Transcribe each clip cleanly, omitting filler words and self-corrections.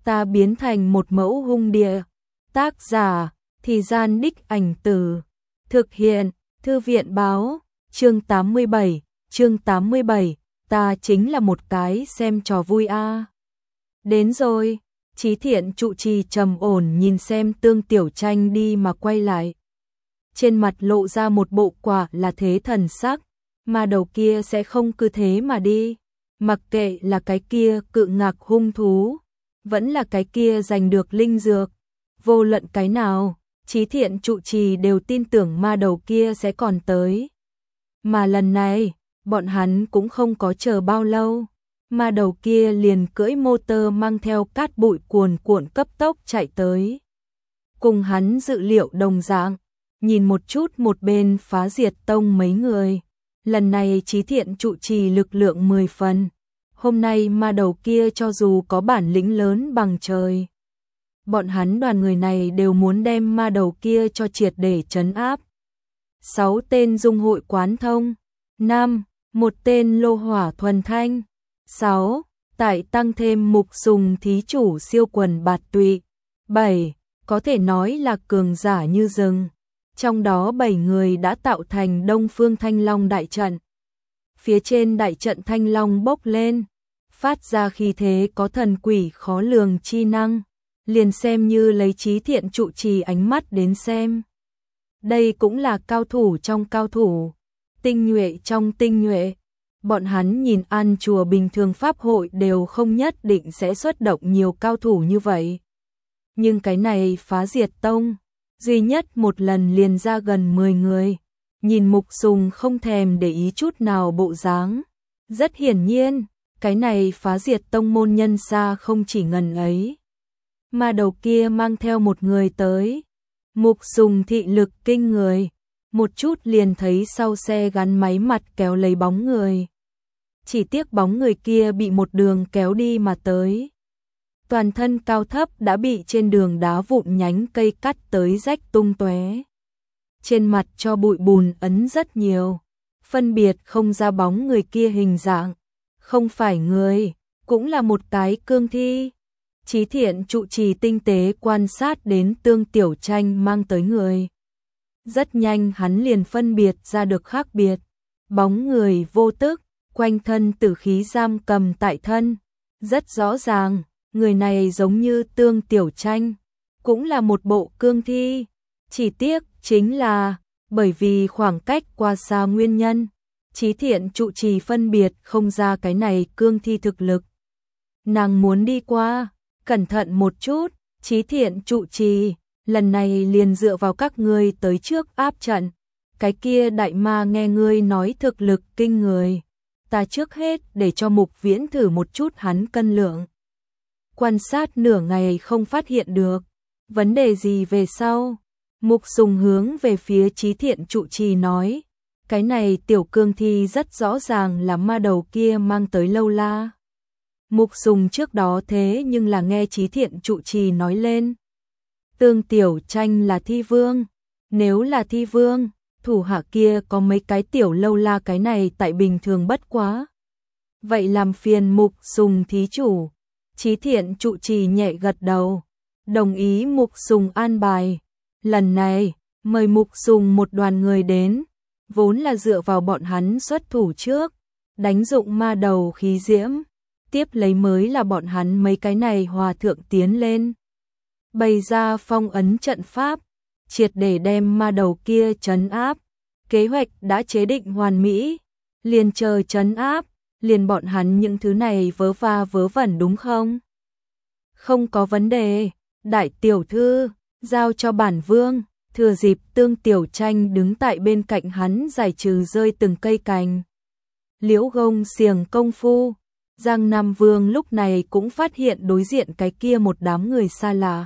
ta biến thành một mẫu hung địa. Tác giả, Thì Gian Đích Ảnh Từ. Thực hiện, Thư viện báo, chương 87, ta chính là một cái xem trò vui a. Đến rồi, Chí Thiện trụ trì trầm ổn nhìn xem Tương Tiểu Tranh đi mà quay lại. Trên mặt lộ ra một bộ quả là thế thần sắc, mà đầu kia sẽ không cứ thế mà đi. Mặc kệ là cái kia cự ngạc hung thú, vẫn là cái kia giành được linh dược. Vô luận cái nào, Chí Thiện trụ trì đều tin tưởng ma đầu kia sẽ còn tới. Mà lần này, bọn hắn cũng không có chờ bao lâu. Ma đầu kia liền cưỡi motor mang theo cát bụi cuồn cuộn cấp tốc chạy tới. Cùng hắn dự liệu đồng dạng, nhìn một chút một bên Phá Diệt Tông mấy người. Lần này Chí Thiện trụ trì lực lượng 10 phần. Hôm nay ma đầu kia cho dù có bản lĩnh lớn bằng trời, bọn hắn đoàn người này đều muốn đem ma đầu kia cho triệt để trấn áp. 6 tên dung hội quán thông. 5. Một tên lô hỏa thuần thanh. 6. Tại tăng thêm mục sùng thí chủ siêu quần bạt tụy. 7. Có thể nói là cường giả như rừng. Trong đó 7 người đã tạo thành Đông Phương Thanh Long đại trận. Phía trên đại trận Thanh Long bốc lên, phát ra khí thế có thần quỷ khó lường chi năng. Liền xem như lấy Chí Thiện trụ trì ánh mắt đến xem. Đây cũng là cao thủ trong cao thủ, tinh nhuệ trong tinh nhuệ. Bọn hắn nhìn ăn chùa bình thường pháp hội đều không nhất định sẽ xuất động nhiều cao thủ như vậy. Nhưng cái này Phá Diệt Tông, duy nhất một lần liền ra gần 10 người. Nhìn Mục Sùng không thèm để ý chút nào bộ dáng. Rất hiển nhiên, cái này Phá Diệt Tông môn nhân xa không chỉ ngần ấy. Mà đầu kia mang theo một người tới. Mục Sùng thị lực kinh người, một chút liền thấy sau xe gắn máy mặt kéo lấy bóng người. Chỉ tiếc bóng người kia bị một đường kéo đi mà tới. Toàn thân cao thấp đã bị trên đường đá vụn nhánh cây cắt tới rách tung tóe. Trên mặt cho bụi bùn ấn rất nhiều, phân biệt không ra bóng người kia hình dạng. Không phải người, cũng là một cái cương thi. Chí Thiện trụ trì tinh tế quan sát đến Tương Tiểu Tranh mang tới người. Rất nhanh hắn liền phân biệt ra được khác biệt. Bóng người vô tức, quanh thân tử khí giam cầm tại thân. Rất rõ ràng, người này giống như Tương Tiểu Tranh, cũng là một bộ cương thi. Chỉ tiếc chính là, bởi vì khoảng cách quá xa nguyên nhân, Chí Thiện trụ trì phân biệt không ra cái này cương thi thực lực. Nàng muốn đi qua, cẩn thận một chút, Chí Thiện trụ trì, lần này liền dựa vào các ngươi tới trước áp trận. Cái kia đại ma nghe ngươi nói thực lực kinh người, ta trước hết để cho Mục Viễn thử một chút hắn cân lượng. Quan sát nửa ngày không phát hiện được vấn đề gì về sau, Mục Sùng hướng về phía Chí Thiện trụ trì nói, cái này tiểu cương thi rất rõ ràng là ma đầu kia mang tới lâu la. Mục Sùng trước đó thế nhưng là nghe Chí Thiện trụ trì nói lên. Tương Tiểu Tranh là thi vương, nếu là thi vương, thủ hạ kia có mấy cái tiểu lâu la cái này tại bình thường bất quá. Vậy làm phiền Mục Sùng thí chủ. Chí Thiện trụ trì nhẹ gật đầu, đồng ý Mục Sùng an bài. Lần này, mời Mục Sùng một đoàn người đến, vốn là dựa vào bọn hắn xuất thủ trước, đánh dụng ma đầu khí diễm, tiếp lấy mới là bọn hắn mấy cái này hòa thượng tiến lên. Bày ra phong ấn trận pháp, triệt để đem ma đầu kia trấn áp. Kế hoạch đã chế định hoàn mỹ, liền chờ trấn áp, liền bọn hắn những thứ này vớ va vớ vẩn đúng không? Không có vấn đề, đại tiểu thư, giao cho bản vương. Thừa dịp Tương Tiểu Tranh đứng tại bên cạnh hắn giải trừ rơi từng cây cành. Liễu gông xiềng công phu, Giang Nam Vương lúc này cũng phát hiện đối diện cái kia một đám người xa lạ.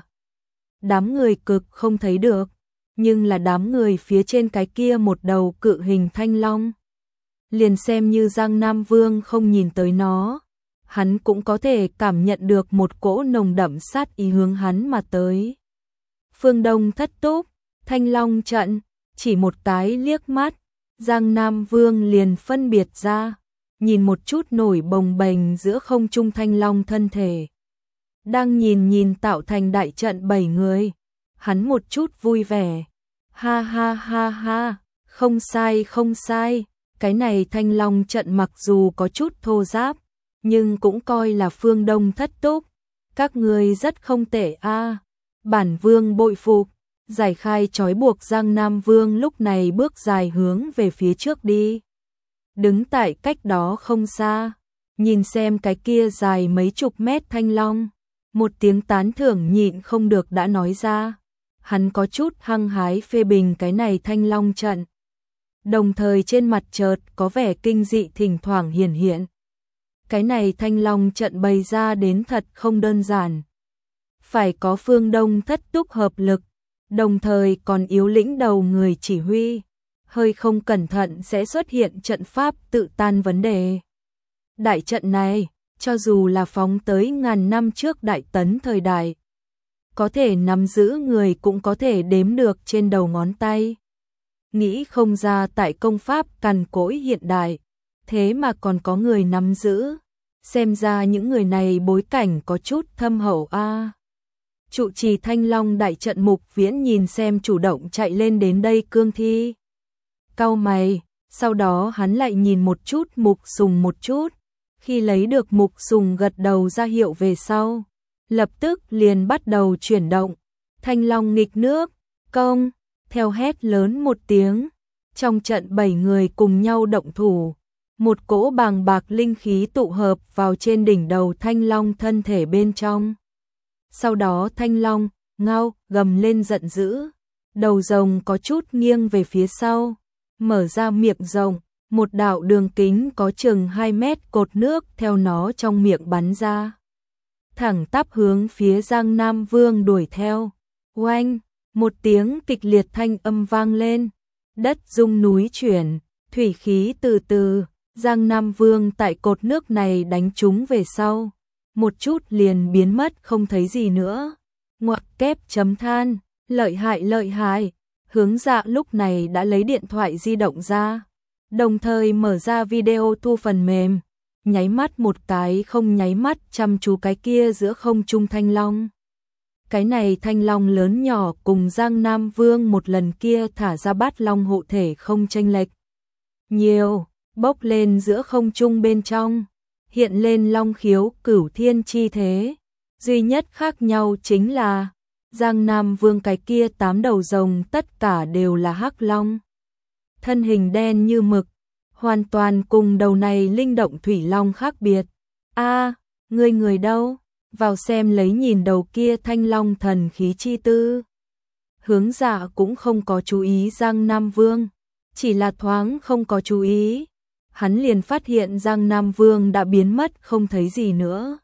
Đám người cực không thấy được, nhưng là đám người phía trên cái kia một đầu cự hình thanh long. Liền xem như Giang Nam Vương không nhìn tới nó, hắn cũng có thể cảm nhận được một cỗ nồng đậm sát ý hướng hắn mà tới. Phương Đông Thất Túc, Thanh Long trận, chỉ một cái liếc mắt, Giang Nam Vương liền phân biệt ra, nhìn một chút nổi bồng bềnh giữa không trung thanh long thân thể. đang nhìn tạo thành đại trận 7 người. Hắn một chút vui vẻ. Ha ha ha ha, không sai không sai, cái này Thanh Long trận mặc dù có chút thô ráp, nhưng cũng coi là phương Đông thất túc. Các ngươi rất không tệ a. Bản vương bội phục. Giải khai trói buộc, Giang Nam Vương lúc này bước dài hướng về phía trước đi. Đứng tại cách đó không xa, nhìn xem cái kia dài mấy chục mét Thanh Long, một tiếng tán thưởng nhịn không được đã nói ra. Hắn có chút hăng hái phê bình cái này Thanh Long trận. Đồng thời trên mặt chợt có vẻ kinh dị thỉnh thoảng hiển hiện. Cái này Thanh Long trận bày ra đến thật không đơn giản. Phải có phương Đông thất túc hợp lực, đồng thời còn yếu lĩnh đầu người chỉ huy. Hơi không cẩn thận sẽ xuất hiện trận pháp tự tan vấn đề. Đại trận này, cho dù là phóng tới ngàn năm trước Đại Tấn thời đại, có thể nắm giữ người cũng có thể đếm được trên đầu ngón tay. Nghĩ không ra tại công pháp cằn cỗi hiện đại, thế mà còn có người nắm giữ. Xem ra những người này bối cảnh có chút thâm hậu a. Trụ trì Thanh Long đại trận Mục Viễn nhìn xem chủ động chạy lên đến đây cương thi. Cau mày, sau đó hắn lại nhìn một chút Mục Sùng một chút. Khi lấy được Mục Sùng gật đầu ra hiệu về sau, lập tức liền bắt đầu chuyển động. Thanh Long nghịch nước, công, theo hét lớn một tiếng. Trong trận 7 người cùng nhau động thủ. Một cỗ bàng bạc linh khí tụ hợp vào trên đỉnh đầu Thanh Long thân thể bên trong. Sau đó Thanh Long, ngao, gầm lên giận dữ. Đầu rồng có chút nghiêng về phía sau. Mở ra miệng rồng, một đạo đường kính có chừng 2 mét cột nước theo nó trong miệng bắn ra. Thẳng tắp hướng phía Giang Nam Vương đuổi theo. Oanh, một tiếng kịch liệt thanh âm vang lên. Đất rung núi chuyển, thủy khí từ từ. Giang Nam Vương tại cột nước này đánh trúng về sau. Một chút liền biến mất không thấy gì nữa. Ngoặc kép chấm than, lợi hại. Hướng Dạ lúc này đã lấy điện thoại di động ra. Đồng thời mở ra video thu phần mềm. Nháy mắt một cái không nháy mắt chăm chú cái kia giữa không trung Thanh Long. Cái này Thanh Long lớn nhỏ cùng Giang Nam Vương một lần kia thả ra Bát Long hộ thể không chênh lệch nhiều, bốc lên giữa không trung bên trong, hiện lên long khiếu cửu thiên chi thế. Duy nhất khác nhau chính là Giang Nam Vương cái kia 8 đầu rồng tất cả đều là hắc long. Thân hình đen như mực, hoàn toàn cùng đầu này linh động thủy long khác biệt. A, người đâu? Vào xem lấy nhìn đầu kia Thanh Long thần khí chi tư. Hướng Dạ cũng không có chú ý Giang Nam Vương, chỉ là thoáng không có chú ý. Hắn liền phát hiện Giang Nam Vương đã biến mất không thấy gì nữa.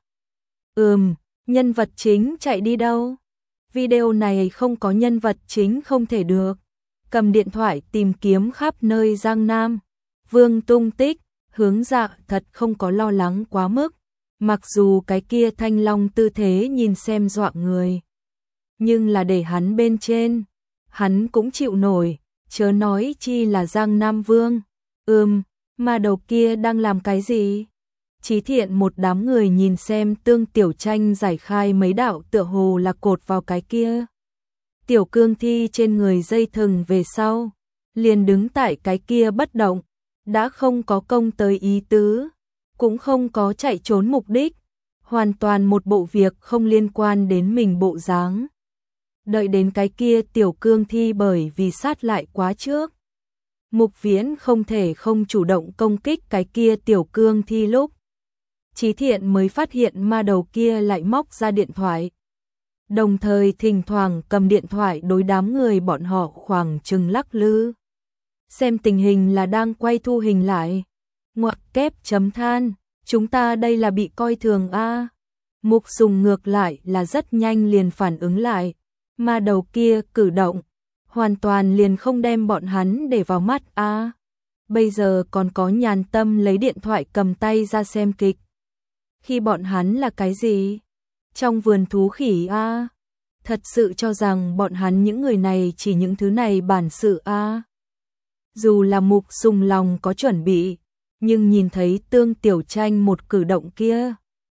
Nhân vật chính chạy đi đâu? Video này không có nhân vật chính không thể được. Cầm điện thoại tìm kiếm khắp nơi Giang Nam Vương tung tích. Hướng Dạ thật không có lo lắng quá mức. Mặc dù cái kia Thanh Long tư thế nhìn xem dọa người, nhưng là để hắn bên trên, hắn cũng chịu nổi, chớ nói chi là Giang Nam Vương. Mà đầu kia đang làm cái gì? Chí Thiện một đám người nhìn xem Tương Tiểu Tranh giải khai mấy đạo tựa hồ là cột vào cái kia tiểu cương thi trên người dây thừng về sau, liền đứng tại cái kia bất động, đã không có công tới ý tứ, cũng không có chạy trốn mục đích, hoàn toàn một bộ việc không liên quan đến mình bộ dáng. Đợi đến cái kia tiểu cương thi bởi vì sát lại quá trước, Mục Viễn không thể không chủ động công kích cái kia tiểu cương thi lúc Chí Thiện mới phát hiện ma đầu kia lại móc ra điện thoại. Đồng thời thỉnh thoảng cầm điện thoại đối đám người bọn họ khoảng chừng lắc lư. Xem tình hình là đang quay thu hình lại. Ngoặc kép chấm than, chúng ta đây là bị coi thường a. Mục Sùng ngược lại là rất nhanh liền phản ứng lại. Ma đầu kia cử động, hoàn toàn liền không đem bọn hắn để vào mắt a. Bây giờ còn có nhàn tâm lấy điện thoại cầm tay ra xem kịch. Khi bọn hắn là cái gì? Trong vườn thú khỉ a. Thật sự cho rằng bọn hắn những người này chỉ những thứ này bản sự a. Dù là Mục Sùng lòng có chuẩn bị, nhưng nhìn thấy Tương Tiểu Tranh một cử động kia,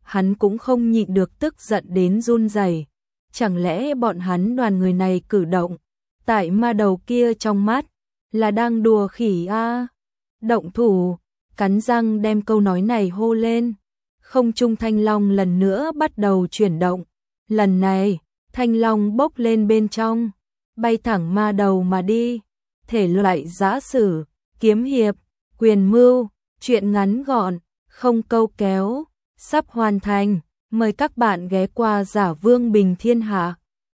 hắn cũng không nhịn được tức giận đến run rẩy. Chẳng lẽ bọn hắn đoàn người này cử động, tại ma đầu kia trong mắt, là đang đùa khỉ a? Động thủ, cắn răng đem câu nói này hô lên. Không trung thanh long lần nữa bắt đầu chuyển động. Lần này, thanh long bốc lên bên trong, bay thẳng ma đầu mà đi. Thể loại giã sử, kiếm hiệp, quyền mưu, truyện ngắn gọn, không câu kéo, sắp hoàn thành. Mời các bạn ghé qua Giả Vương Bình Thiên Hạ.